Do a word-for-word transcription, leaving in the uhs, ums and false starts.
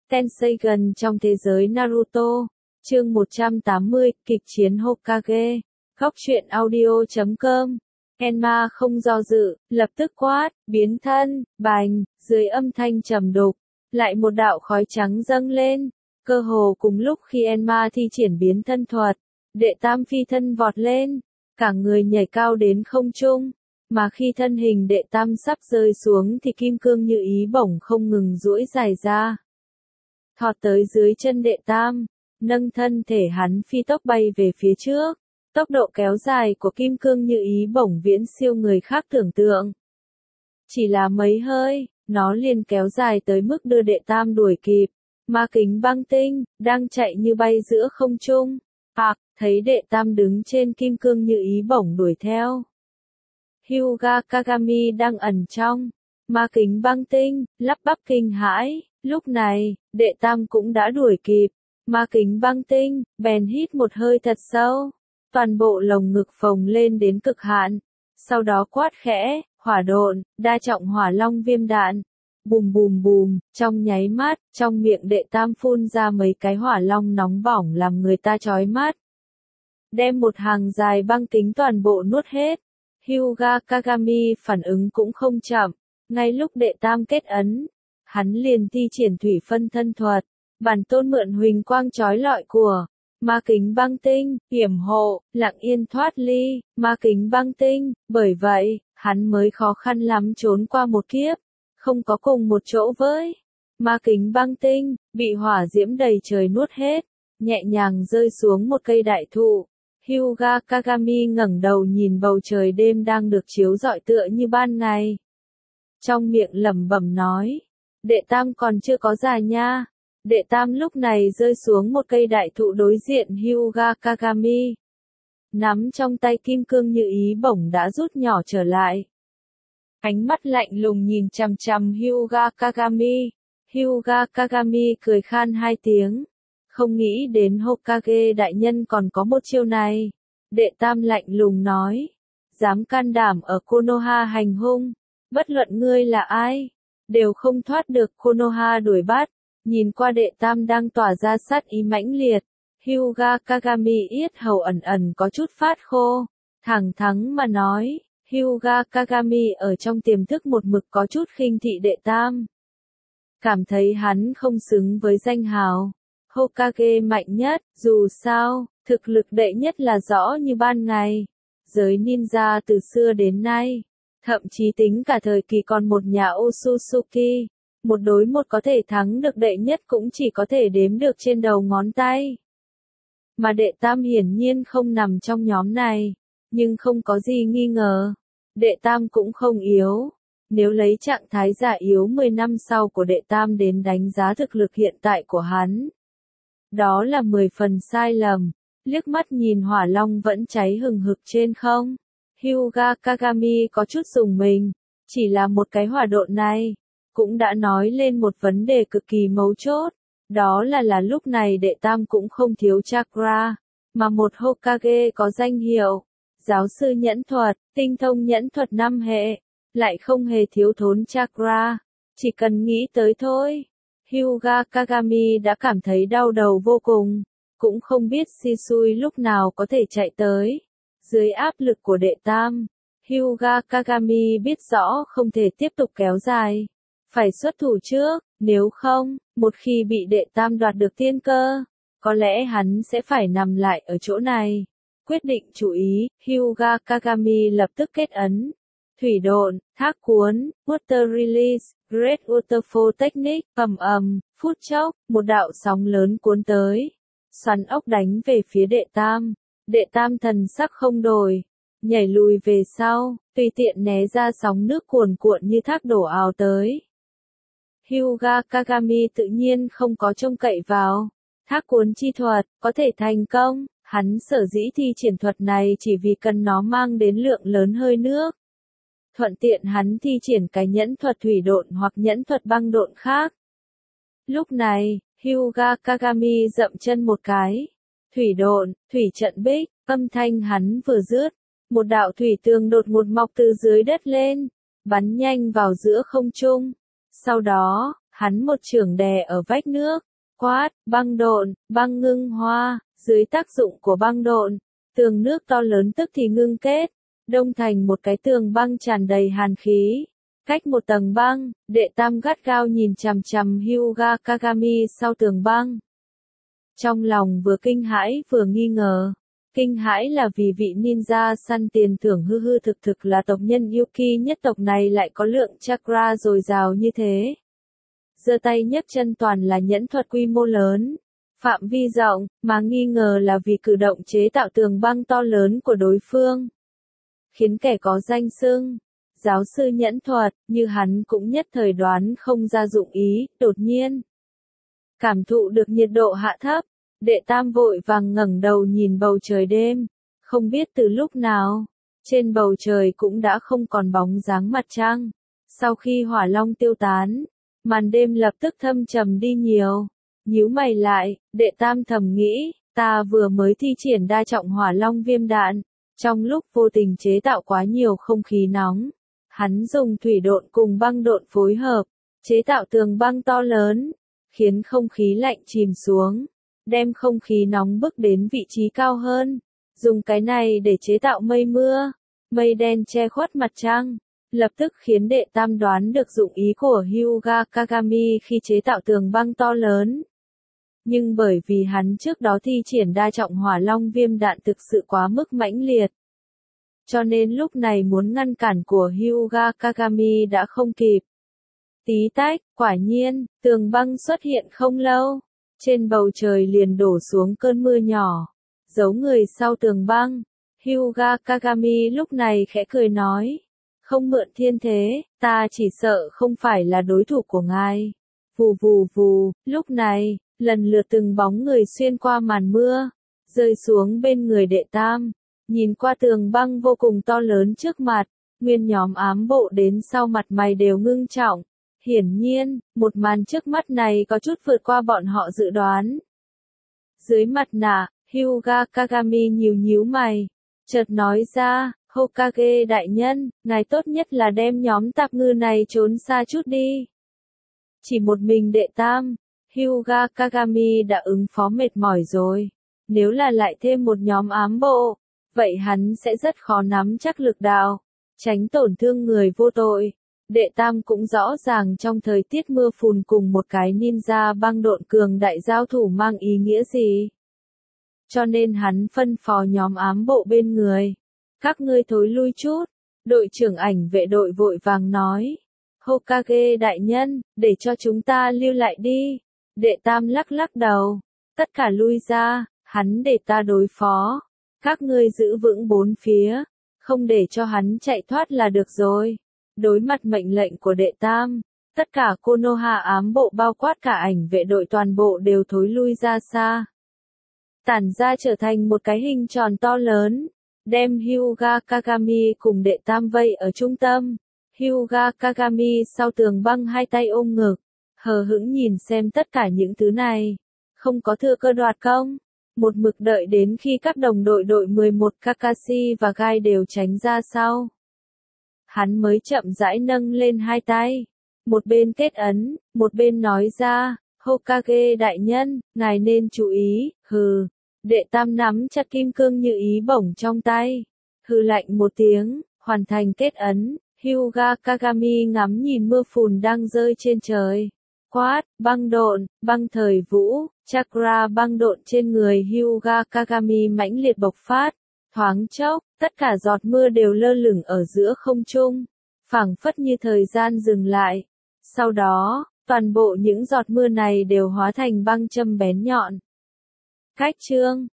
Tenseigan trong thế giới Naruto. Chương một trăm tám mươi, kịch chiến Hokage. Góc truyện audio chấm com. Enma không do dự, lập tức quát, biến thân, bành, dưới âm thanh trầm đục, lại một đạo khói trắng dâng lên. Cơ hồ cùng lúc khi Enma thi triển biến thân thuật, đệ tam phi thân vọt lên, cả người nhảy cao đến không trung, mà khi thân hình đệ tam sắp rơi xuống thì kim cương như ý bổng không ngừng duỗi dài ra. Thọt tới dưới chân đệ tam, nâng thân thể hắn phi tốc bay về phía trước. Tốc độ kéo dài của kim cương như ý bổng viễn siêu người khác tưởng tượng. Chỉ là mấy hơi, nó liền kéo dài tới mức đưa đệ tam đuổi kịp. Ma kính băng tinh, đang chạy như bay giữa không trung. Ạc, thấy đệ tam đứng trên kim cương như ý bổng đuổi theo. Hyuga Kagami đang ẩn trong ma kính băng tinh, lắp bắp kinh hãi. Lúc này, đệ tam cũng đã đuổi kịp. Ma kính băng tinh, bèn hít một hơi thật sâu. Toàn bộ lồng ngực phồng lên đến cực hạn. Sau đó quát khẽ, hỏa độn, đa trọng hỏa long viêm đạn. Bùm bùm bùm, trong nháy mắt, trong miệng đệ tam phun ra mấy cái hỏa long nóng bỏng làm người ta chói mắt. Đem một hàng dài băng kính toàn bộ nuốt hết. Hyuga Kagami phản ứng cũng không chậm. Ngay lúc đệ tam kết ấn, hắn liền thi triển thủy phân thân thuật. Bản tôn mượn huỳnh quang chói lọi của ma kính băng tinh, hiểm hộ, lặng yên thoát ly, ma kính băng tinh, bởi vậy, hắn mới khó khăn lắm trốn qua một kiếp, không có cùng một chỗ với ma kính băng tinh, bị hỏa diễm đầy trời nuốt hết, nhẹ nhàng rơi xuống một cây đại thụ. Hyuga Kagami ngẩng đầu nhìn bầu trời đêm đang được chiếu rọi tựa như ban ngày. Trong miệng lẩm bẩm nói, đệ tam còn chưa có già nha. Đệ tam lúc này rơi xuống một cây đại thụ đối diện Hyuga Kagami. Nắm trong tay kim cương như ý bổng đã rút nhỏ trở lại. Ánh mắt lạnh lùng nhìn chằm chằm Hyuga Kagami. Hyuga Kagami cười khan hai tiếng. Không nghĩ đến Hokage đại nhân còn có một chiêu này. Đệ tam lạnh lùng nói. Dám can đảm ở Konoha hành hung. Bất luận ngươi là ai, đều không thoát được Konoha đuổi bắt. Nhìn qua đệ tam đang tỏa ra sát ý mãnh liệt, Hyuga Kagami yết hầu ẩn ẩn có chút phát khô, thẳng thắn mà nói, Hyuga Kagami ở trong tiềm thức một mực có chút khinh thị đệ tam. Cảm thấy hắn không xứng với danh hào Hokage mạnh nhất, dù sao, thực lực đệ nhất là rõ như ban ngày. Giới ninja từ xưa đến nay, thậm chí tính cả thời kỳ còn một nhà Otsutsuki. Một đối một có thể thắng được đệ nhất cũng chỉ có thể đếm được trên đầu ngón tay. Mà đệ tam hiển nhiên không nằm trong nhóm này, nhưng không có gì nghi ngờ. Đệ tam cũng không yếu. Nếu lấy trạng thái giả yếu mười năm sau của đệ tam đến đánh giá thực lực hiện tại của hắn, đó là mười phần sai lầm. Liếc mắt nhìn hỏa long vẫn cháy hừng hực trên không. Hyuga Kagami có chút rùng mình. Chỉ là một cái hỏa độn này cũng đã nói lên một vấn đề cực kỳ mấu chốt, đó là là lúc này đệ tam cũng không thiếu chakra, mà một Hokage có danh hiệu, giáo sư nhẫn thuật, tinh thông nhẫn thuật năm hệ, lại không hề thiếu thốn chakra, chỉ cần nghĩ tới thôi. Hyuga Kagami đã cảm thấy đau đầu vô cùng, cũng không biết Shisui lúc nào có thể chạy tới. Dưới áp lực của đệ tam, Hyuga Kagami biết rõ không thể tiếp tục kéo dài. Phải xuất thủ trước, nếu không, một khi bị đệ tam đoạt được tiên cơ, có lẽ hắn sẽ phải nằm lại ở chỗ này. Quyết định chú ý, Hyuga Kagami lập tức kết ấn. Thủy độn, thác cuốn, water release, great waterfall technique, ầm ầm, phút chốc, một đạo sóng lớn cuốn tới. Xoắn ốc đánh về phía đệ tam. Đệ tam thần sắc không đổi, nhảy lùi về sau, tùy tiện né ra sóng nước cuồn cuộn như thác đổ ào tới. Hyuga Kagami tự nhiên không có trông cậy vào thác cuốn chi thuật có thể thành công, hắn sở dĩ thi triển thuật này chỉ vì cần nó mang đến lượng lớn hơi nước. Thuận tiện hắn thi triển cái nhẫn thuật thủy độn hoặc nhẫn thuật băng độn khác. Lúc này, Hyuga Kagami dậm chân một cái. Thủy độn, thủy trận bích, âm thanh hắn vừa dứt, một đạo thủy tường đột ngột mọc từ dưới đất lên, bắn nhanh vào giữa không trung. Sau đó, Hắn một chưởng đè ở vách nước, quát, băng độn, băng ngưng hoa, dưới tác dụng của băng độn, tường nước to lớn tức thì ngưng kết, đông thành một cái tường băng tràn đầy hàn khí. Cách một tầng băng, đệ tam gắt gao nhìn chằm chằm Hyuga Kagami sau tường băng. Trong lòng vừa kinh hãi vừa nghi ngờ. Kinh hãi là vì vị ninja săn tiền thưởng hư hư thực thực là tộc nhân Yuki nhất tộc này lại có lượng chakra dồi dào như thế. Giơ tay nhấc chân toàn là nhẫn thuật quy mô lớn, phạm vi rộng, mà nghi ngờ là vì cử động chế tạo tường băng to lớn của đối phương. Khiến kẻ có danh xưng, giáo sư nhẫn thuật, như hắn cũng nhất thời đoán không ra dụng ý, đột nhiên. Cảm thụ được nhiệt độ hạ thấp, đệ tam vội vàng ngẩng đầu nhìn bầu trời đêm, không biết từ lúc nào, trên bầu trời cũng đã không còn bóng dáng mặt trăng. Sau khi hỏa long tiêu tán, màn đêm lập tức thâm trầm đi nhiều. Nhíu mày lại, đệ tam thầm nghĩ, ta vừa mới thi triển đa trọng hỏa long viêm đạn, trong lúc vô tình chế tạo quá nhiều không khí nóng. Hắn dùng thủy độn cùng băng độn phối hợp, chế tạo tường băng to lớn, khiến không khí lạnh chìm xuống, đem không khí nóng bước đến vị trí cao hơn. Dùng cái này để chế tạo mây mưa, mây đen che khuất mặt trăng, lập tức khiến đệ tam đoán được dụng ý của Hyuga Kagami khi chế tạo tường băng to lớn. Nhưng bởi vì hắn trước đó thi triển đa trọng hỏa long viêm đạn thực sự quá mức mãnh liệt, cho nên lúc này muốn ngăn cản của Hyuga Kagami đã không kịp. Tí tách, quả nhiên, tường băng xuất hiện không lâu, trên bầu trời liền đổ xuống cơn mưa nhỏ, giấu người sau tường băng. Hyuga Kagami lúc này khẽ cười nói, không mượn thiên thế, ta chỉ sợ không phải là đối thủ của ngài. Vù vù vù, lúc này, lần lượt từng bóng người xuyên qua màn mưa, rơi xuống bên người đệ tam. Nhìn qua tường băng vô cùng to lớn trước mặt, nguyên nhóm ám bộ đến sau mặt mày đều ngưng trọng. Hiển nhiên, một màn trước mắt này có chút vượt qua bọn họ dự đoán. Dưới mặt nạ, Hyuga Kagami nhíu nhíu mày, chợt nói ra, Hokage đại nhân, ngài tốt nhất là đem nhóm tạp ngư này trốn xa chút đi. Chỉ một mình đệ tam, Hyuga Kagami đã ứng phó mệt mỏi rồi. Nếu là lại thêm một nhóm ám bộ, vậy hắn sẽ rất khó nắm chắc lực đạo, tránh tổn thương người vô tội. Đệ tam cũng rõ ràng trong thời tiết mưa phùn cùng một cái ninja băng độn cường đại giao thủ mang ý nghĩa gì. Cho nên hắn phân phó nhóm ám bộ bên người. Các ngươi thối lui chút. Đội trưởng ảnh vệ đội vội vàng nói. Hokage đại nhân, để cho chúng ta lưu lại đi. Đệ tam lắc lắc đầu. Tất cả lui ra, hắn để ta đối phó. Các ngươi giữ vững bốn phía, không để cho hắn chạy thoát là được rồi. Đối mặt mệnh lệnh của đệ tam, tất cả Konoha ám bộ bao quát cả ảnh vệ đội toàn bộ đều thối lui ra xa. Tản ra trở thành một cái hình tròn to lớn, đem Hyuga Kagami cùng đệ tam vây ở trung tâm. Hyuga Kagami sau tường băng hai tay ôm ngực, hờ hững nhìn xem tất cả những thứ này. Không có thừa cơ đoạt công. Một mực đợi đến khi các đồng đội đội mười một Kakashi và Gai đều tránh ra sau. Hắn mới chậm rãi nâng lên hai tay. Một bên kết ấn, một bên nói ra, Hokage đại nhân, ngài nên chú ý, hừ. Đệ tam nắm chặt kim cương như ý bổng trong tay. Hừ lạnh một tiếng, hoàn thành kết ấn. Hyuga Kagami ngắm nhìn mưa phùn đang rơi trên trời. Quát, băng độn, băng thời vũ, chakra băng độn trên người Hyuga Kagami mãnh liệt bộc phát. Thoáng chốc, tất cả giọt mưa đều lơ lửng ở giữa không trung, phảng phất như thời gian dừng lại. Sau đó, toàn bộ những giọt mưa này đều hóa thành băng châm bén nhọn. Cách chương